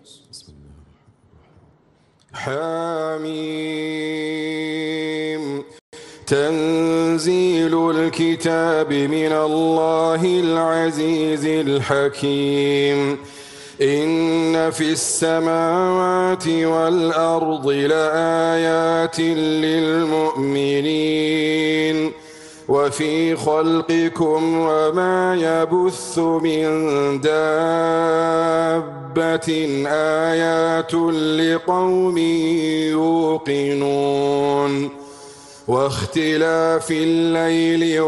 بسم الله. حميم. تنزيل الكتاب من الله العزيز الحكيم. إن في السماوات والأرض لآيات للمؤمنين وفي خلقكم وما يبث من دابة آيات لقوم يوقنون واختلاف الليل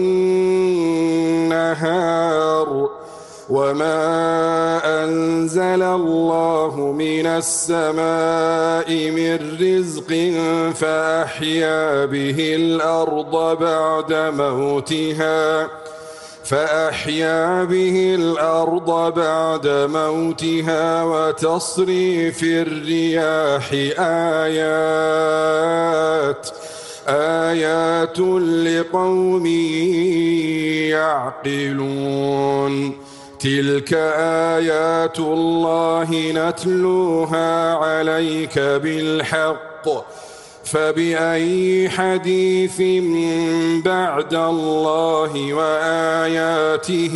والنهار وما أنزل الله من السماء من رزق فأحيا به الأرض بعد موتها وتصريف الرياح آيات لقوم يعقلون. تلك آيات الله نتلوها عليك بالحق فبأي حديث بعد الله وآياته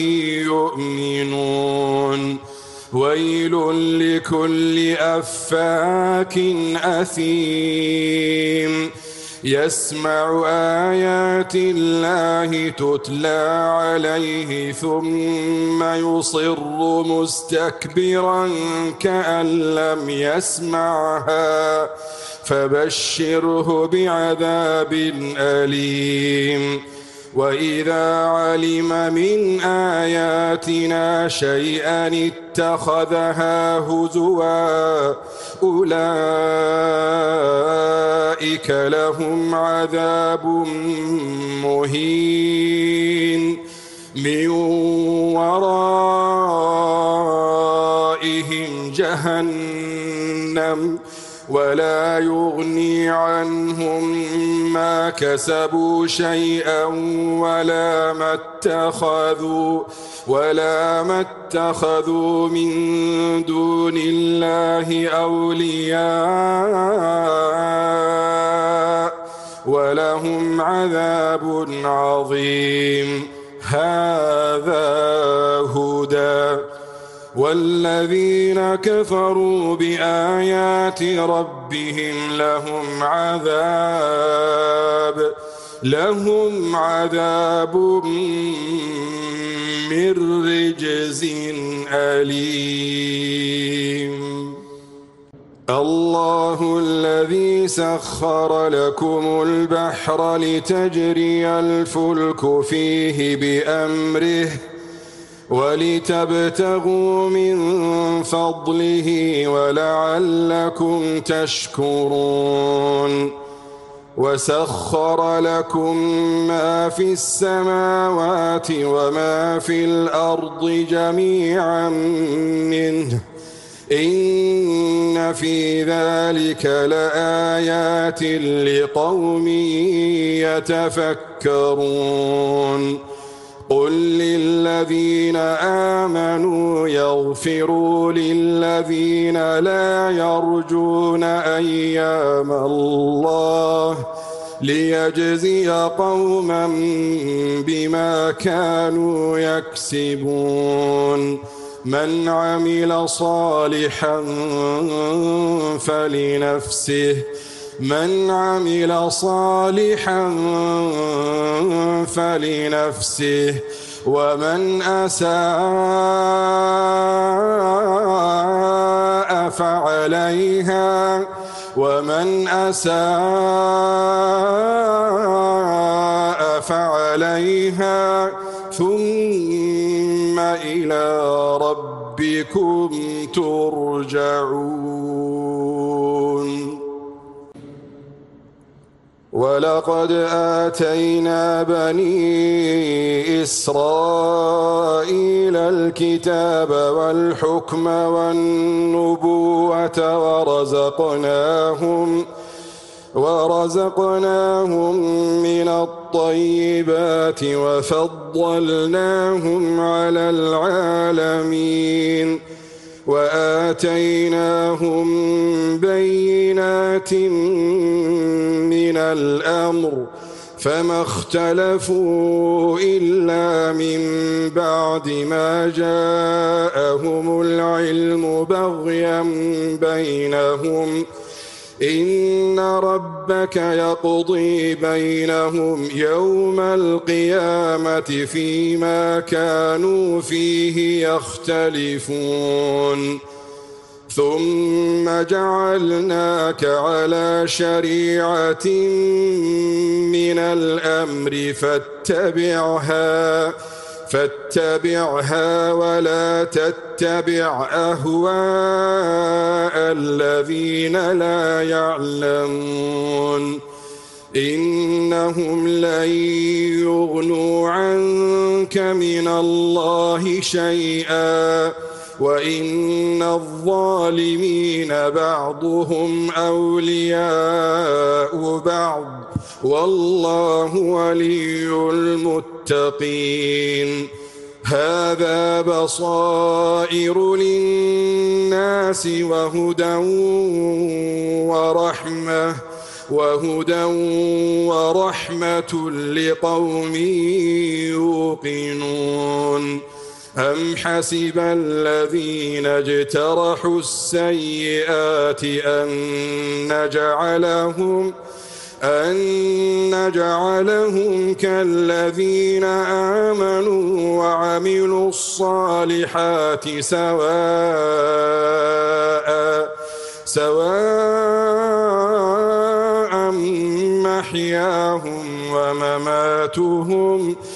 يؤمنون. ويل لكل أفاك أثيم يسمع آيات الله تتلى عليه ثم يصر مستكبرا كأن لم يسمعها فبشره بعذاب أليم. وإذا علم من آياتنا شيئا اتخذها هزوا أولئك لهم عذاب مهين من ورائهم جهنم ولا يغني عنهم ما كسبوا شيئا ولا ما اتخذوا من دون الله أولياء ولهم عذاب عظيم. هذا هدى والذين كفروا بآيات ربهم لهم عذاب من رجز أليم. الله الذي سخر لكم البحر لتجري الفلك فيه بأمره ولتبتغوا من فضله ولعلكم تشكرون. وسخر لكم ما في السماوات وما في الأرض جميعا منه إن في ذلك لآيات لقوم يتفكرون. قل للذين آمنوا يغفروا للذين لا يرجون أيام الله ليجزي قوما بما كانوا يكسبون. من عمل صالحا فلنفسه ومن أساء فعليها ثم إلى ربكم ترجعون. ولقد آتينا بني إسرائيل الكتاب والحكم والنبوة ورزقناهم من الطيبات وفضلناهم على العالمين. وآتيناهم بينات من الأمر فما اختلفوا إلا من بعد ما جاءهم العلم بغيا بينهم إن ربك يقضي بينهم يوم القيامة فيما كانوا فيه يختلفون ثم جعلناك على شريعة من الأمر فاتبعها ولا تتبع أهواء الذين لا يعلمون إنهم لن يغنوا عنك من الله شيئا وإن الظالمين بعضهم أولياء بعض والله ولي المتقين هذا بصائر للناس وهدى ورحمة لقوم يوقنون أم حسب الذين اجترحوا السيئات أن نجعلهم كالذين آمنوا وعملوا الصالحات سواء محياهم ومماتهم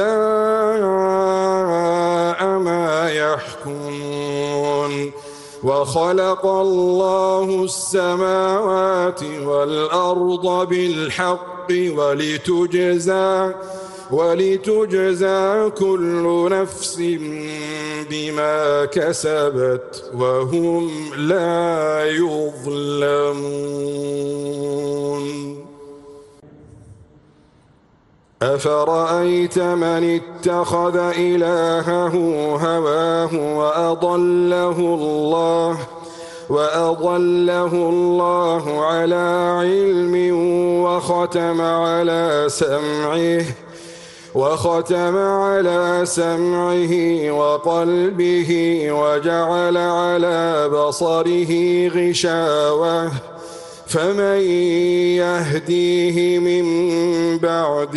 ساء ما يحكمون وخلق الله السماوات والأرض بالحق ولتجزى كل نفس بما كسبت وهم لا يظلمون أفرأيت من اتخذ إلهه هواه وأضله الله على علم وختم على سمعه وقلبه وجعل على بصره غشاوة فمن يهديه من بعد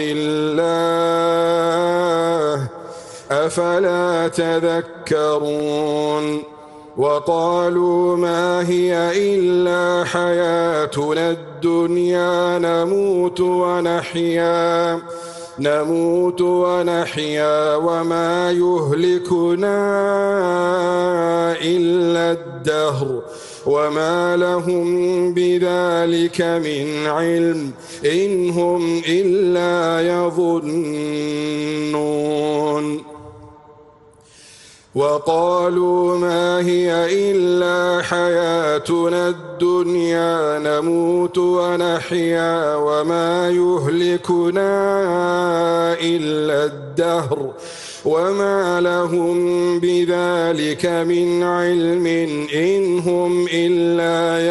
الله أفلا تذكرون وقالوا ما هي إلا حياتنا الدنيا نموت ونحيا وما يهلكنا إلا الدهر وما لهم بذلك من علم إن هم إلا يظنون وقالوا ما هي إلا حياتنا الدنيا نموت ونحيا وما يهلكنا إلا الدهر وما لهم بذلك من علم إن هم إلا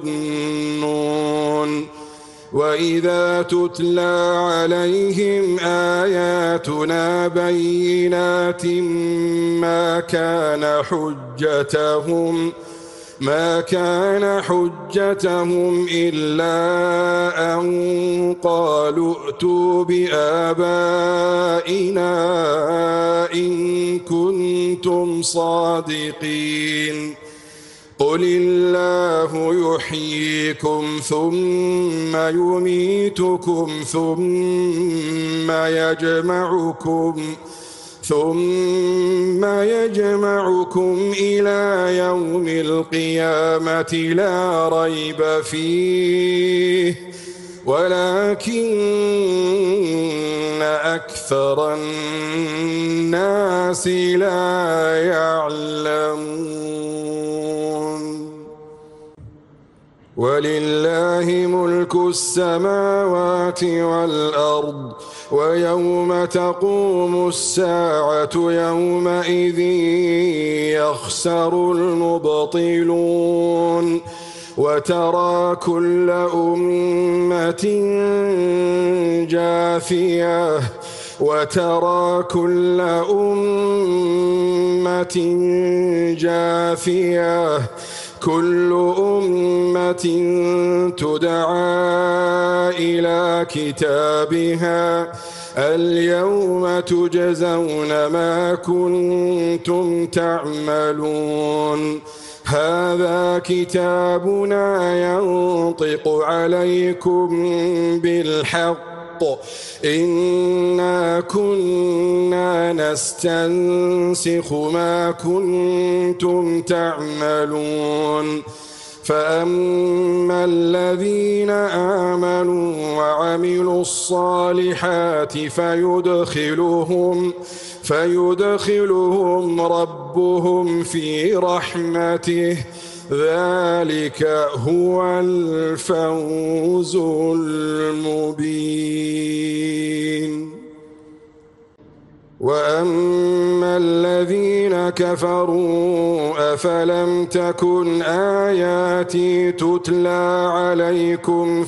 يظنون وإذا تتلى عليهم آياتنا بينات ما كان حجتهم إلا أن قالوا ائتوا بآبائنا إن كنتم صادقين قل الله يحييكم ثم يميتكم ثم يجمعكم إلى يوم القيامة لا ريب فيه ولكن أكثر الناس لا يعلمون. ولله ملك السماوات والأرض ويوم تقوم الساعة يومئذ يخسر المبطلون وترى كل أمة جاثية كل أمة تدعى إلى كتابها اليوم تجزون ما كنتم تعملون هذا كتابنا ينطق عليكم بالحق إنا كنا نستنسخ ما كنتم تعملون فأما الذين آمنوا وعملوا الصالحات فيدخلهم ربهم في رحمته ذلك هو الفوز المبين وأما الذين كفروا أفلم تكن آياتي تتلى عليكم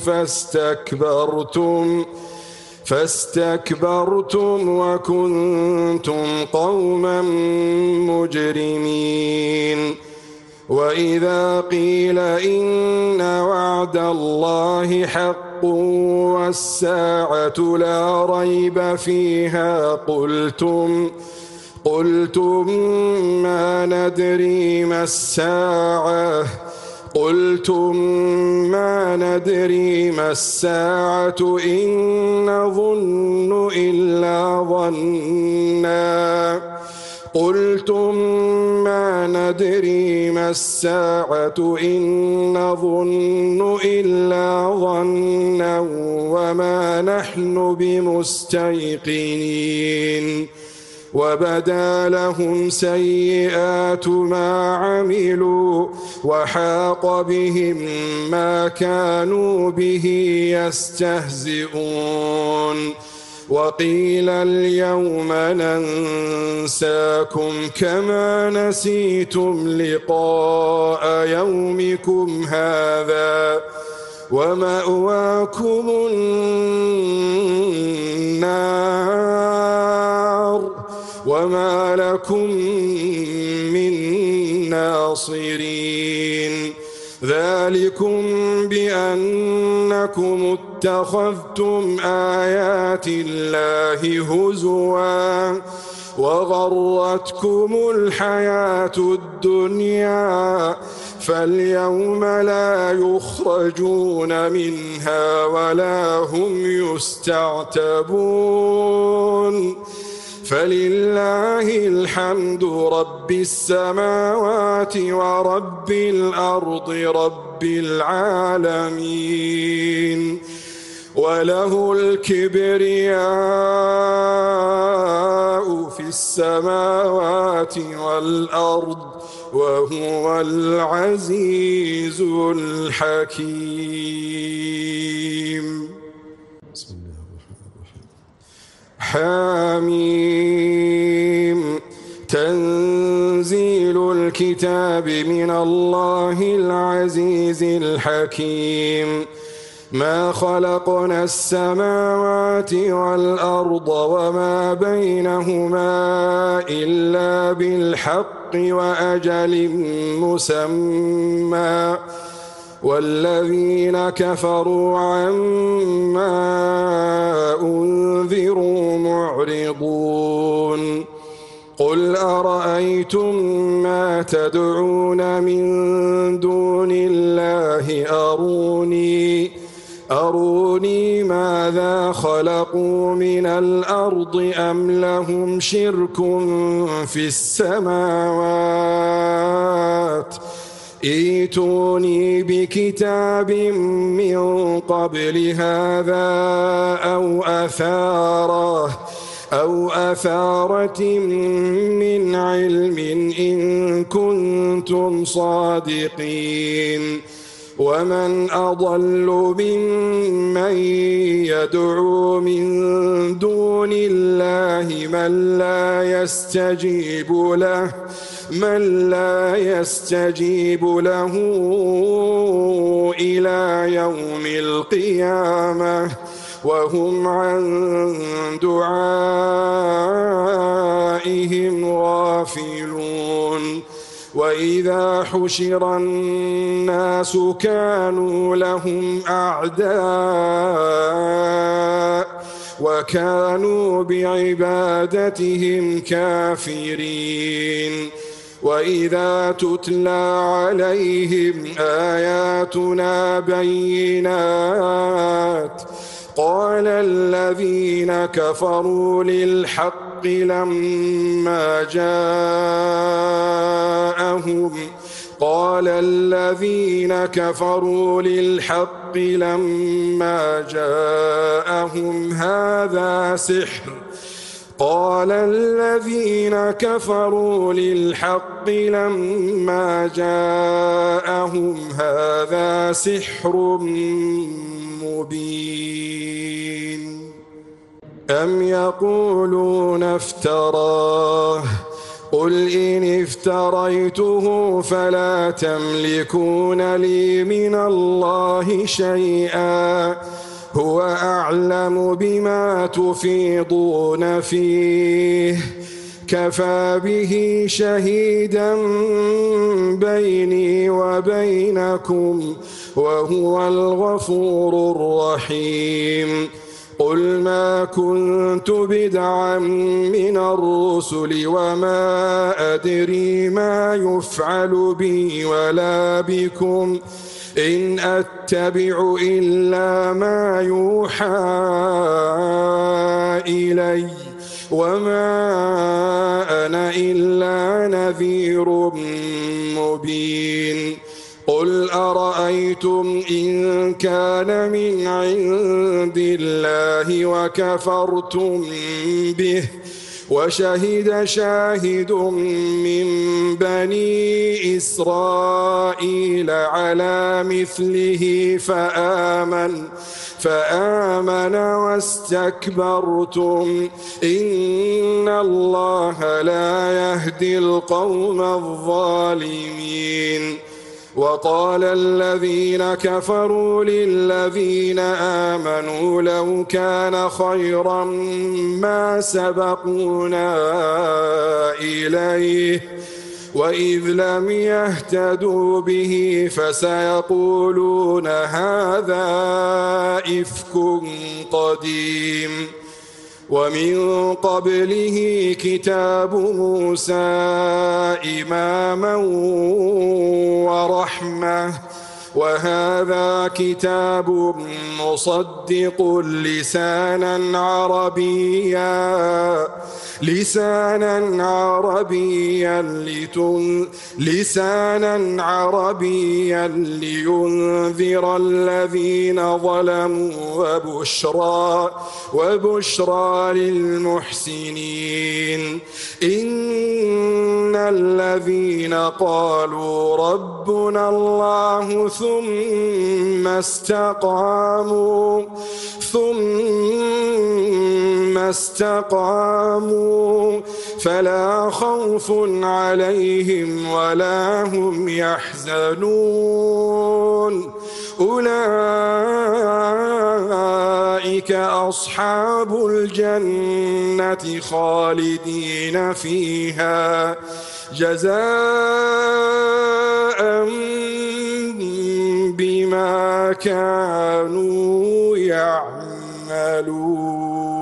فاستكبرتم وكنتم قوما مجرمين وإذا قيل إن وعد الله حق والساعة لا ريب فيها قلتم ما ندري ما الساعة إن نظن إلا ظنا وما نحن بمستيقنين وبدا لهم سيئات ما عملوا وحاق بهم ما كانوا به يستهزئون وقيل اليوم ننساكم كما نسيتم لقاء يومكم هذا ومأواكم النار وما لكم من ناصرين ذلكم بأنكم اتخذتم آيات الله هزوا وغرتكم الحياة الدنيا فاليوم لا يخرجون منها ولا هم يستعتبون فلله الحمد رب السماوات ورب الأرض رب العالمين وله الكبرياء في السماوات والأرض وهو العزيز الحكيم. بسم الله الرحمن الرحيم. حاميم تنزيل الكتاب من الله العزيز الحكيم ما خلقنا السماوات والأرض وما بينهما إلا بالحق وأجل مسمى والذين كفروا عما أنذروا معرضون قل أرأيتم ما تدعون من دون الله أروني ماذا خلقوا من الأرض أم لهم شرك في السماوات ائتوني بكتاب من قبل هذا أو أثارة من علم إن كنتم صادقين ومن أضل ممن يدعو من دون الله من لا يستجيب له إلى يوم القيامة وهم عن دعائهم غافلون. وإذا حشر الناس كانوا لهم أعداء وكانوا بعبادتهم كافرين. وإذا تتلى عليهم آياتنا بينات قال الذين كفروا للحق لما جاءهم هذا سحر مبين. أم يقولون افتراه قل إن افتريته فلا تملكون لي من الله شيئا هو أعلم بما تفيضون فيه كفى به شهيدا بيني وبينكم وهو الغفور الرحيم. قل ما كنت بدعا من الرسل وما أدري ما يفعل بي ولا بكم إن أتبع إلا ما يوحى إلي وما أنا إلا نذير مبين. قل أرأيتم إن كان من عند الله وكفرتم به وشهد شاهد من بني إسرائيل على مثله فآمن واستكبرتم إن الله لا يهدي القوم الظالمين. وقال الذين كفروا للذين آمنوا لو كان خيرا ما سبقونا إليه وإذ لم يهتدوا به فسيقولون هذا إفك قديم. ومن قبله كتاب موسى إماما ورحمة وهذا كتاب مصدق لسانا عربيا لينذر الذين ظلموا وبشرى للمحسنين. إن الذين قالوا ربنا الله ثم استقاموا فلا خوف عليهم ولا هم يحزنون أولئك أصحاب الجنة خالدين فيها جزاء بما كانوا يعملون.